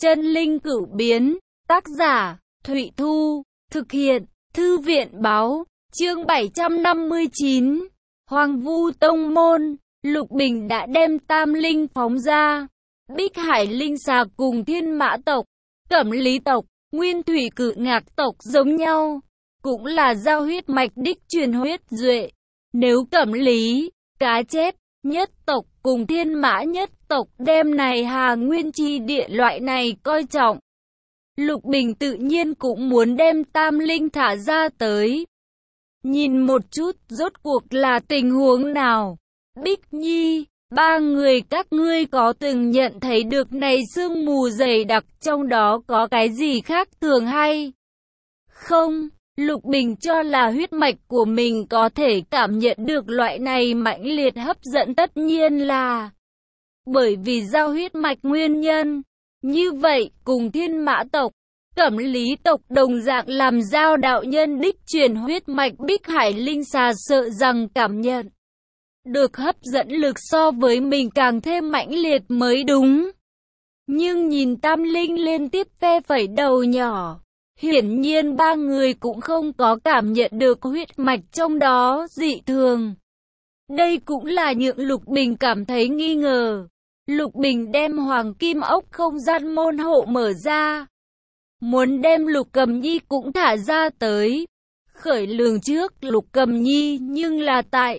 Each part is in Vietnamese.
Chân linh cửu biến, tác giả, Thụy Thu, thực hiện, Thư viện báo, chương 759, Hoang Vu Tông Môn, Lục Bình đã đem tam linh phóng ra, Bích Hải Linh Xà cùng Thiên Mã tộc, Cẩm Lý tộc, Nguyên Thủy Cự Ngạc tộc giống nhau, cũng là giao huyết mạch đích truyền huyết duệ. Nếu Cẩm Lý, Cá Chép nhất tộc cùng Thiên Mã nhất tộc đem này Hà Nguyên chi địa loại này coi trọng, Lục Bình tự nhiên cũng muốn đem tam linh thả ra tới. Nhìn một chút rốt cuộc là tình huống nào? Bích Nhi, ba người các ngươi có từng nhận thấy được này sương mù dày đặc trong đó có cái gì khác thường hay không? Lục Bình cho là huyết mạch của mình có thể cảm nhận được loại này mãnh liệt hấp dẫn, tất nhiên là bởi vì giao huyết mạch nguyên nhân. Như vậy, cùng Thiên Mã tộc, Cẩm Lý tộc đồng dạng làm giao đạo nhân đích truyền huyết mạch Bích Hải Linh Xà sợ rằng cảm nhận được hấp dẫn lực so với mình càng thêm mãnh liệt mới đúng. Nhưng nhìn tam linh liên tiếp phe phẩy đầu nhỏ, hiển nhiên ba người cũng không có cảm nhận được huyết mạch trong đó dị thường. Đây cũng là nhượng Lục Bình cảm thấy nghi ngờ. Lục Bình đem Hoàng Kim Ốc không gian môn hộ mở ra, muốn đem Lục Cầm Nhi cũng thả ra tới. Khởi lường trước Lục Cầm Nhi nhưng là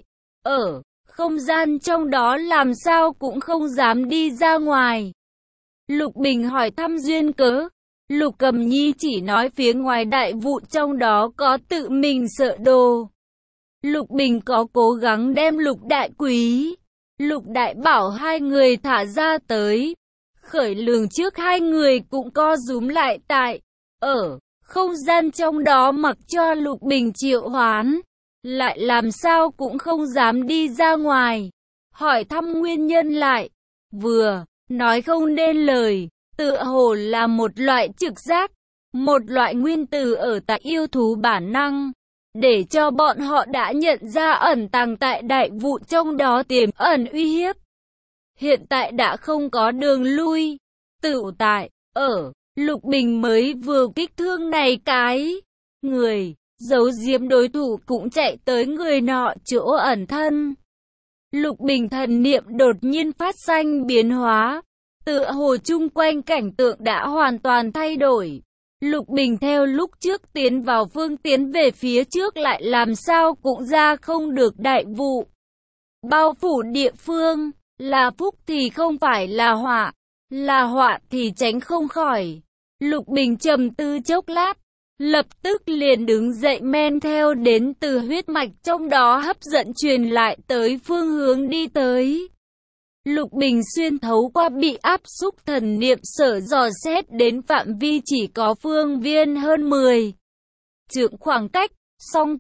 ở không gian trong đó làm sao cũng không dám đi ra ngoài. Lục Bình hỏi thăm duyên cớ. Lục Cầm Nhi chỉ nói phía ngoài đại vụ trong đó có tự mình sợ đồ. Lục Bình có cố gắng đem Lục Đại Quý, Lục Đại Bảo hai người thả ra tới. Khởi lường trước hai người cũng co rúm lại ở không gian trong đó, mặc cho Lục Bình triệu hoán, lại làm sao cũng không dám đi ra ngoài. Hỏi thăm nguyên nhân lại, vừa nói không nên lời, tựa hồ là một loại trực giác, một loại nguyên tử ở tại yêu thú bản năng, để cho bọn họ đã nhận ra ẩn tàng tại đại vụ trong đó tiềm ẩn uy hiếp. Hiện tại đã không có đường lui, tự tại, Lục Bình mới vừa kích thương này cái người, giấu giếm đối thủ cũng chạy tới người nọ chỗ ẩn thân. Lục Bình thần niệm đột nhiên phát sinh biến hóa, tựa hồ chung quanh cảnh tượng đã hoàn toàn thay đổi. Lục Bình theo lúc trước tiến vào phương tiến về phía trước lại làm sao cũng ra không được đại vụ. Bao phủ địa phương, là phúc thì không phải là họa thì tránh không khỏi. Lục Bình trầm tư chốc lát, lập tức liền đứng dậy men theo đến từ huyết mạch trong đó hấp dẫn truyền lại tới phương hướng đi tới. Lục Bình xuyên thấu qua bị áp xúc thần niệm sở dò xét đến phạm vi chỉ có phương viên hơn 10 trượng khoảng cách, song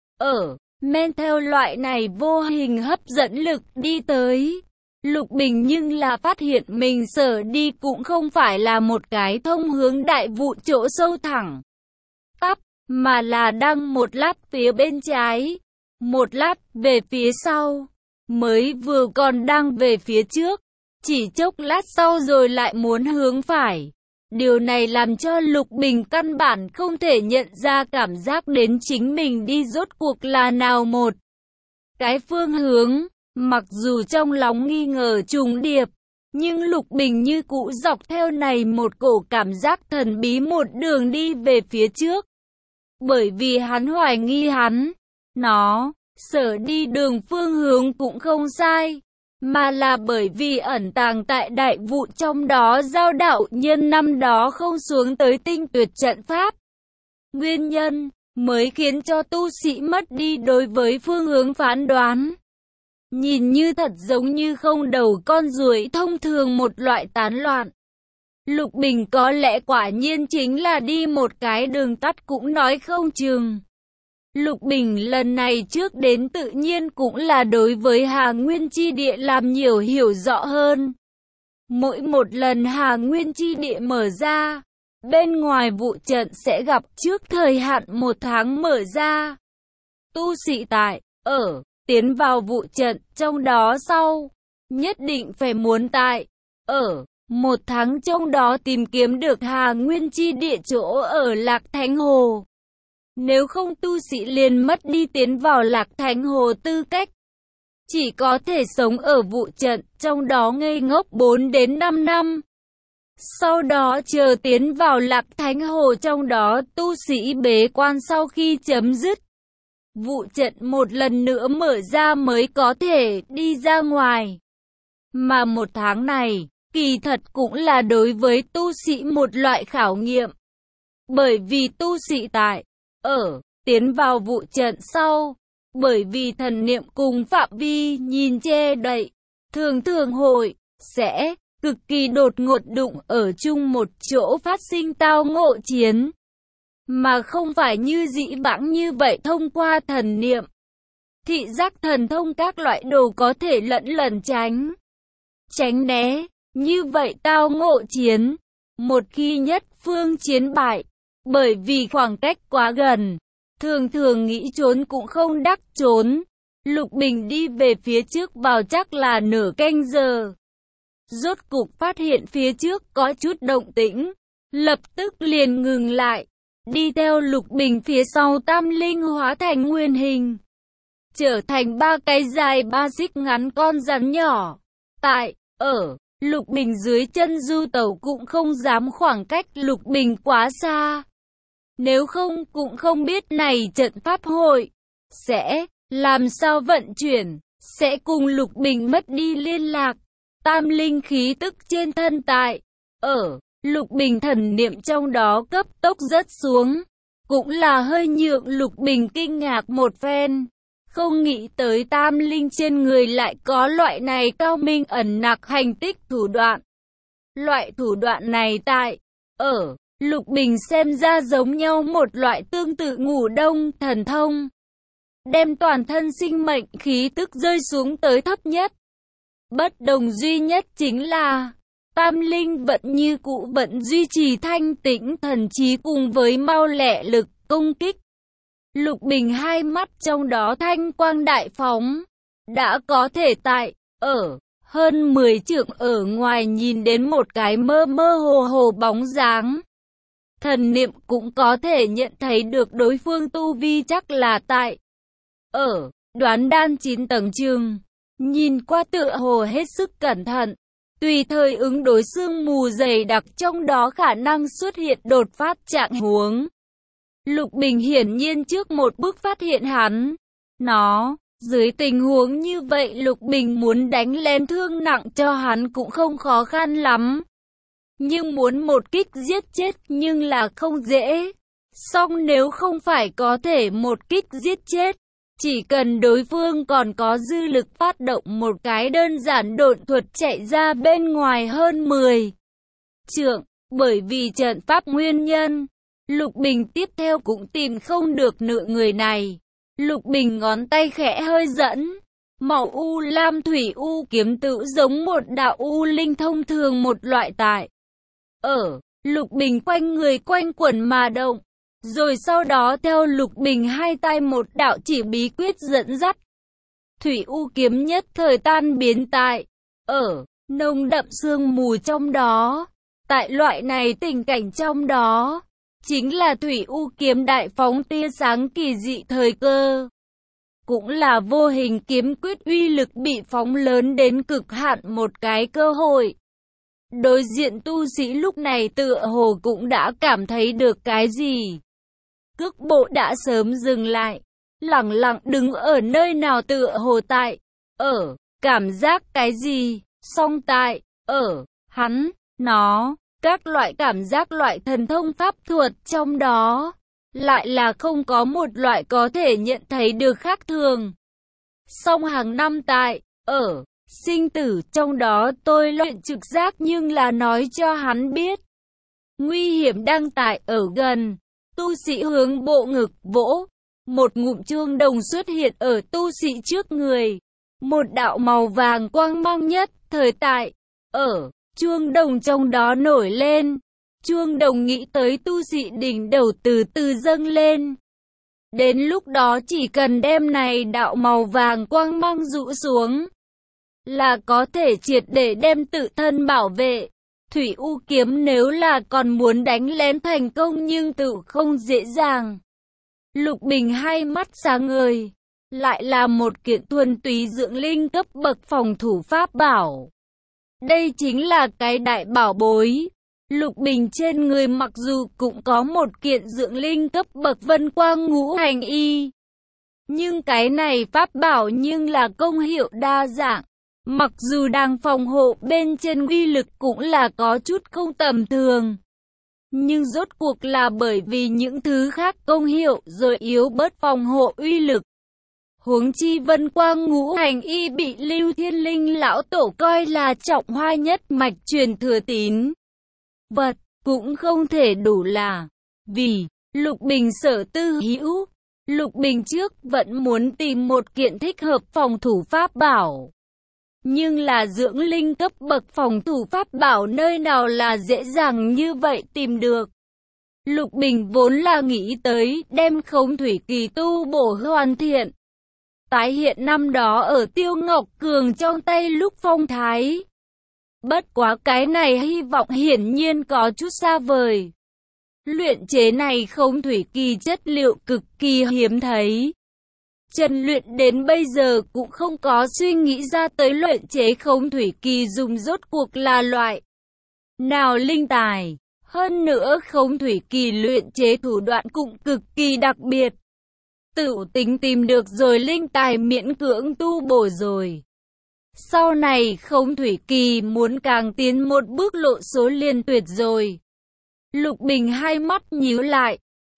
men theo loại này vô hình hấp dẫn lực đi tới. Lục Bình nhưng là phát hiện mình sở đi cũng không phải là một cái thông hướng đại vụ chỗ sâu thẳng tắp, mà là đang một lát phía bên trái, một lát về phía sau, mới vừa còn đang về phía trước, chỉ chốc lát sau rồi lại muốn hướng phải. Điều này làm cho Lục Bình căn bản không thể nhận ra cảm giác đến chính mình đi rốt cuộc là nào một cái phương hướng. Mặc dù trong lòng nghi ngờ trùng điệp, nhưng Lục Bình như cũ dọc theo này một cổ cảm giác thần bí một đường đi về phía trước. Bởi vì hắn hoài nghi nó sở đi đường phương hướng cũng không sai, mà là bởi vì ẩn tàng tại đại vụ trong đó giao đạo nhân năm đó không xuống tới tinh tuyệt trận pháp. Nguyên nhân mới khiến cho tu sĩ mất đi đối với phương hướng phán đoán. Nhìn như thật giống như không đầu con ruồi thông thường một loại tán loạn. Lục Bình có lẽ quả nhiên chính là đi một cái đường tắt cũng nói không chừng. Lục Bình lần này trước đến tự nhiên cũng là đối với Hà Nguyên chi địa làm nhiều hiểu rõ hơn. Mỗi một lần Hà Nguyên chi địa mở ra, bên ngoài vụ trận sẽ gặp trước thời hạn 1 tháng mở ra. Tu sĩ tiến vào vụ trận trong đó sau, nhất định phải muốn 1 tháng trong đó tìm kiếm được Hà Nguyên chi địa chỗ ở Lạc Thánh Hồ. Nếu không tu sĩ liền mất đi tiến vào Lạc Thánh Hồ tư cách. Chỉ có thể sống ở vụ trận, trong đó ngây ngốc 4 đến 5 năm. Sau đó chờ tiến vào Lạc Thánh Hồ, trong đó tu sĩ bế quan sau khi chấm dứt vụ trận một lần nữa mở ra mới có thể đi ra ngoài. Mà 1 tháng này, kỳ thật cũng là đối với tu sĩ một loại khảo nghiệm. Bởi vì tu sĩ tiến vào vụ trận sau, bởi vì thần niệm cùng phạm vi nhìn che đậy, thường sẽ cực kỳ đột ngột đụng ở chung một chỗ phát sinh tao ngộ chiến. Mà không phải như dĩ vãng như vậy thông qua thần niệm, thị giác thần thông các loại đồ có thể lẩn tránh né. Như vậy tao ngộ chiến, một khi nhất phương chiến bại, bởi vì khoảng cách quá gần, thường nghĩ trốn cũng không đắc trốn. Lục Bình đi về phía trước vào chắc là nửa canh giờ. Rốt cục phát hiện phía trước có chút động tĩnh, lập tức liền ngừng lại. Đi theo Lục Bình phía sau Tam Linh hóa thành nguyên hình, trở thành 3 cái dài 3 xích ngắn con rắn nhỏ. Lục Bình dưới chân du tẩu cũng không dám khoảng cách Lục Bình quá xa. Nếu không cũng không biết này trận pháp hội sẽ làm sao vận chuyển, sẽ cùng Lục Bình mất đi liên lạc. Tam linh khí tức trên thân Lục Bình thần niệm trong đó cấp tốc rớt xuống, cũng là hơi nhượng Lục Bình kinh ngạc một phen. Không nghĩ tới tam linh trên người lại có loại này cao minh ẩn nặc hành tích thủ đoạn. Loại thủ đoạn này Lục Bình xem ra giống nhau một loại tương tự ngủ đông thần thông. Đem toàn thân sinh mệnh khí tức rơi xuống tới thấp nhất. Bất đồng duy nhất chính là tam linh vẫn như cũ vẫn duy trì thanh tĩnh thần trí cùng với mau lẹ lực công kích. Lục Bình hai mắt trong đó thanh quang đại phóng, đã có thể hơn 10 trượng ở ngoài nhìn đến một cái mơ hồ bóng dáng. Thần niệm cũng có thể nhận thấy được đối phương tu vi chắc là đoán đan 9 tầng trường. Nhìn qua tựa hồ hết sức cẩn thận, tùy thời ứng đối sương mù dày đặc trong đó khả năng xuất hiện đột phát trạng huống. Lục Bình hiển nhiên trước một bước phát hiện dưới tình huống như vậy Lục Bình muốn đánh lên thương nặng cho hắn cũng không khó khăn lắm. Nhưng muốn một kích giết chết nhưng là không dễ. Song nếu không phải có thể một kích giết chết, chỉ cần đối phương còn có dư lực phát động một cái đơn giản độn thuật chạy ra bên ngoài hơn 10 trượng, bởi vì trận pháp nguyên nhân, Lục Bình tiếp theo cũng tìm không được nửa người này. Lục Bình ngón tay khẽ hơi dẫn, màu u lam thủy u kiếm tự giống một đạo u linh thông thường một loại tại. Lục Bình quanh người quanh quẩn mà động. Rồi sau đó theo Lục Bình hai tay một đạo chỉ bí quyết dẫn dắt. Thủy u kiếm nhất thời tan biến tại nồng đậm sương mù trong đó. Tại loại này tình cảnh trong đó, chính là thủy u kiếm đại phóng tia sáng kỳ dị thời cơ. Cũng là vô hình kiếm quyết uy lực bị phóng lớn đến cực hạn một cái cơ hội. Đối diện tu sĩ lúc này tựa hồ cũng đã cảm thấy được cái gì. Cước bộ đã sớm dừng lại, lẳng lặng đứng ở nơi nào tựa hồ tại, cảm giác cái gì, song tại, các loại cảm giác loại thần thông pháp thuật trong đó, lại là không có một loại có thể nhận thấy được khác thường. Song hàng năm tại, sinh tử trong đó tôi luyện trực giác nhưng là nói cho hắn biết. Nguy hiểm đang tại ở gần. Tu sĩ hướng bộ ngực vỗ, một ngụm chuông đồng xuất hiện ở tu sĩ trước người. Một đạo màu vàng quang mang nhất thời tại, chuông đồng trong đó nổi lên. Chuông đồng nghĩ tới tu sĩ đỉnh đầu từ từ dâng lên. Đến lúc đó chỉ cần đem này đạo màu vàng quang mang rũ xuống, là có thể triệt để đem tự thân bảo vệ. Thủy U kiếm nếu là còn muốn đánh lén thành công nhưng tự không dễ dàng. Lục Bình hai mắt sáng ngời, lại là một kiện thuần túy dưỡng linh cấp bậc phòng thủ pháp bảo. Đây chính là cái đại bảo bối. Lục Bình trên người mặc dù cũng có một kiện dưỡng linh cấp bậc vân quang ngũ hành y, nhưng cái này pháp bảo nhưng là công hiệu đa dạng. Mặc dù đang phòng hộ bên trên uy lực cũng là có chút không tầm thường, nhưng rốt cuộc là bởi vì những thứ khác công hiệu rồi yếu bớt phòng hộ uy lực. Huống chi vân quang ngũ hành y bị Lưu Thiên Linh lão tổ coi là trọng hoa nhất mạch truyền thừa tín vật, cũng không thể đủ là vì Lục Bình sở tư hữu. Lục Bình trước vẫn muốn tìm một kiện thích hợp phòng thủ pháp bảo, nhưng là dưỡng linh cấp bậc phòng thủ pháp bảo nơi nào là dễ dàng như vậy tìm được. Lục Bình vốn là nghĩ tới đem Khống Thủy Kỳ tu bổ hoàn thiện, tái hiện năm đó ở Tiêu Ngọc Cường trong tay lúc phong thái. Bất quá cái này hy vọng hiển nhiên có chút xa vời. Luyện chế này Khống Thủy Kỳ chất liệu cực kỳ hiếm thấy. Trần Luyện đến bây giờ cũng không có suy nghĩ ra tới luyện chế Khống Thủy Kỳ dùng rốt cuộc là loại nào linh tài. Hơn nữa Khống Thủy Kỳ luyện chế thủ đoạn cũng cực kỳ đặc biệt. Tự tính tìm được rồi linh tài miễn cưỡng tu bổ rồi. Sau này Khống Thủy Kỳ muốn càng tiến một bước lộ số liền tuyệt rồi. Lục Bình hai mắt nhíu lại.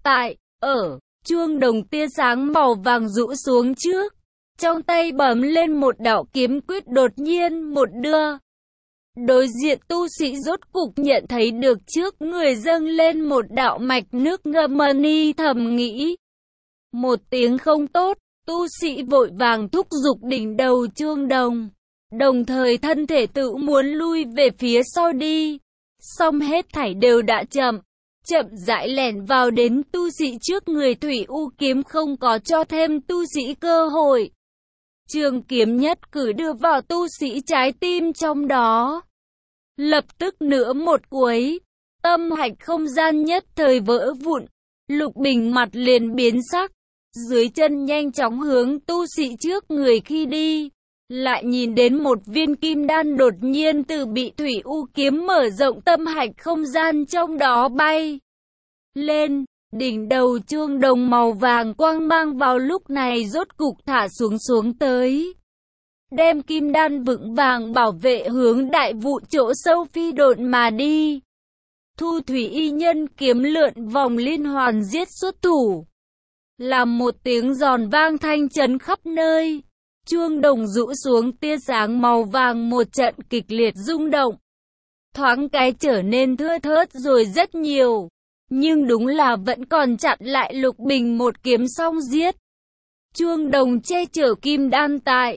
Chuông đồng tia sáng màu vàng rũ xuống trước. Trong tay bấm lên một đạo kiếm quyết đột nhiên một đưa. Đối diện tu sĩ rốt cục nhận thấy được trước người dâng lên một đạo mạch nước ngầm ni thầm nghĩ. Một tiếng không tốt, tu sĩ vội vàng thúc giục đỉnh đầu chuông đồng. Đồng thời thân thể tự muốn lui về phía sau đi. Xong hết thảy đều đã chậm rãi lẻn vào đến tu sĩ trước người. Thủy U kiếm không có cho thêm tu sĩ cơ hội. Trường kiếm nhất cử đưa vào tu sĩ trái tim trong đó. Lập tức nữa một cuối, tâm hạch không gian nhất thời vỡ vụn. Lục Bình mặt liền biến sắc, dưới chân nhanh chóng hướng tu sĩ trước người khi đi. Lại nhìn đến một viên kim đan đột nhiên từ bị Thủy U kiếm mở rộng tâm hạch không gian trong đó bay lên. Đỉnh đầu chuông đồng màu vàng quang mang vào lúc này rốt cục thả xuống tới. Đem kim đan vững vàng bảo vệ hướng đại vụ chỗ sâu phi độn mà đi. Thu Thủy y nhân kiếm lượn vòng liên hoàn giết xuất thủ. Làm một tiếng giòn vang thanh chấn khắp nơi. Chuông đồng rũ xuống tia sáng màu vàng một trận kịch liệt rung động. Thoáng cái trở nên thưa thớt rồi rất nhiều. Nhưng đúng là vẫn còn chặn lại Lục Bình một kiếm xong giết. Chuông đồng che chở kim đan tại.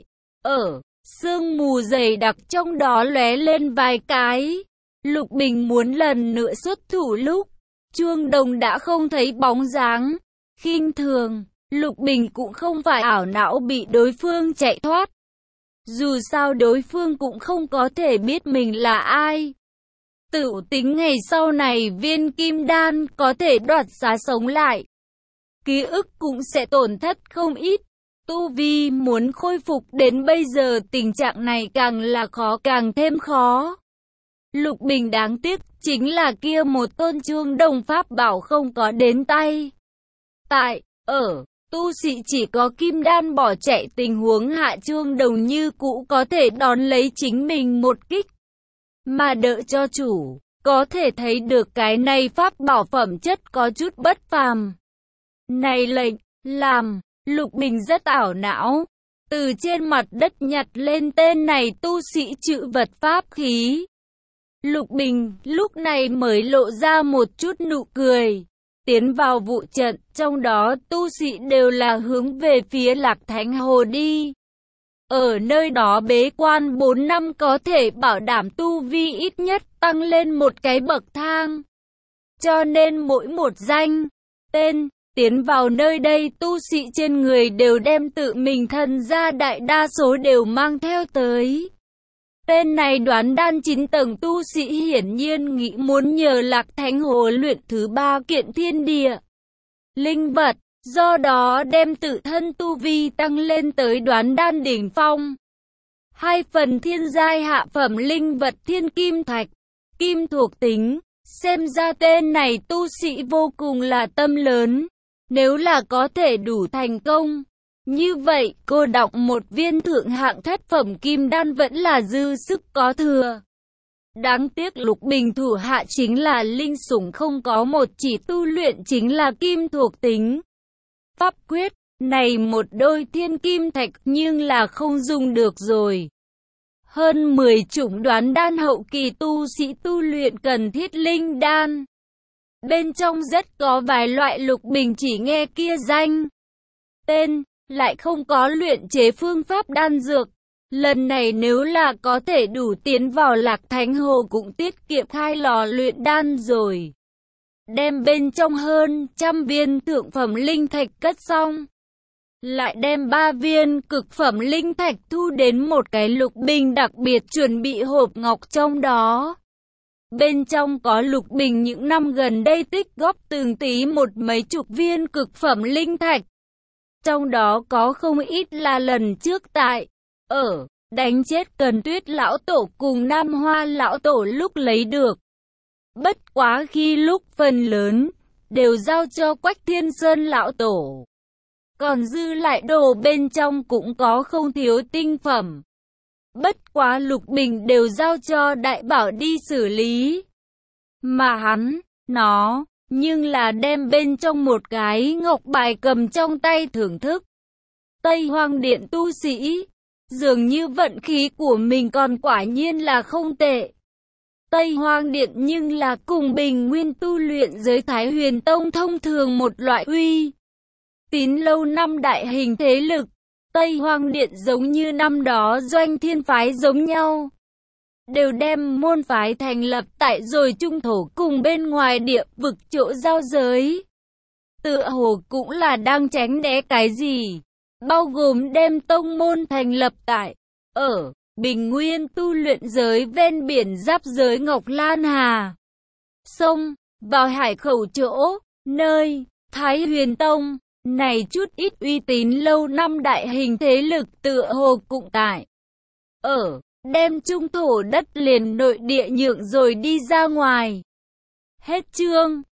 Sương mù dày đặc trong đó lóe lên vài cái. Lục Bình muốn lần nữa xuất thủ lúc chuông đồng đã không thấy bóng dáng. Khinh thường, Lục Bình cũng không phải ảo não bị đối phương chạy thoát. Dù sao đối phương cũng không có thể biết mình là ai. Tự tính ngày sau này viên kim đan có thể đoạt xá sống lại, ký ức cũng sẽ tổn thất không ít. Tu vi muốn khôi phục đến bây giờ tình trạng này càng là càng thêm khó. Lục Bình đáng tiếc chính là kia một tôn chuông đồng pháp bảo không có đến tay. Tu sĩ chỉ có kim đan bỏ chạy tình huống hạ chuông đồng như cũ có thể đón lấy chính mình một kích mà đỡ cho chủ. Có thể thấy được cái này pháp bảo phẩm chất có chút bất phàm. Này lệnh, làm Lục Bình rất ảo não. Từ trên mặt đất nhặt lên tên này tu sĩ chữ vật pháp khí. Lục Bình lúc này mới lộ ra một chút nụ cười. Tiến vào vụ trận, trong đó tu sĩ đều là hướng về phía Lạc Thánh Hồ đi. Ở nơi đó bế quan 4 năm có thể bảo đảm tu vi ít nhất tăng lên một cái bậc thang. Cho nên mỗi một danh, tên, tiến vào nơi đây tu sĩ trên người đều đem tự mình thân ra, đại đa số đều mang theo tới. Tên này đoán đan 9 tầng tu sĩ hiển nhiên nghĩ muốn nhờ Lạc Thánh Hồ luyện thứ 3 kiện thiên địa linh vật, do đó đem tự thân tu vi tăng lên tới đoán đan đỉnh phong. 2 phần thiên giai hạ phẩm linh vật thiên kim thạch, kim thuộc tính, xem ra tên này tu sĩ vô cùng là tâm lớn. Nếu là có thể đủ thành công, như vậy cô đọng một viên thượng hạng thất phẩm kim đan vẫn là dư sức có thừa. Đáng tiếc Lục Bình thủ hạ chính là linh sủng không có một chỉ tu luyện chính là kim thuộc tính. Pháp quyết, này một đôi thiên kim thạch nhưng là không dùng được rồi. Hơn 10 chủng đoán đan hậu kỳ tu sĩ tu luyện cần thiết linh đan. Bên trong rất có vài loại Lục Bình chỉ nghe kia danh tên, lại không có luyện chế phương pháp đan dược. Lần này nếu là có thể đủ tiến vào Lạc Thánh Hồ cũng tiết kiệm 2 lò luyện đan rồi. Đem bên trong hơn 100 viên thượng phẩm linh thạch cất xong. Lại đem 3 viên cực phẩm linh thạch thu đến một cái Lục Bình đặc biệt chuẩn bị hộp ngọc trong đó. Bên trong có Lục Bình những năm gần đây tích góp từng tí một mấy chục viên cực phẩm linh thạch. Trong đó có không ít là lần trước tại đánh chết Cần Tuyết lão tổ cùng Nam Hoa lão tổ lúc lấy được. Bất quá khi lúc phần lớn đều giao cho Quách Thiên Sơn lão tổ. Còn dư lại đồ bên trong cũng có không thiếu tinh phẩm. Bất quá Lục Bình đều giao cho Đại Bảo đi xử lý. Mà hắn, nhưng là đem bên trong một cái ngọc bài cầm trong tay thưởng thức. Tây Hoang Điện tu sĩ, dường như vận khí của mình còn quả nhiên là không tệ. Tây Hoang Điện nhưng là cùng Bình Nguyên tu luyện giới Thái Huyền Tông thông thường một loại uy tín lâu năm đại hình thế lực. Tây Hoang Điện giống như năm đó Doanh Thiên Phái giống nhau, đều đem môn phái thành lập tại rồi trung thổ cùng bên ngoài địa vực chỗ giao giới. Tựa hồ cũng là đang tránh né cái gì, bao gồm đem tông môn thành lập tại Bình Nguyên tu luyện giới ven biển giáp giới Ngọc Lan Hà sông vào hải khẩu chỗ nơi Thái Huyền Tông này chút ít uy tín lâu năm đại hình thế lực tựa hồ cũng tại đem trung thổ đất liền nội địa nhượng rồi đi ra ngoài. Hết chương.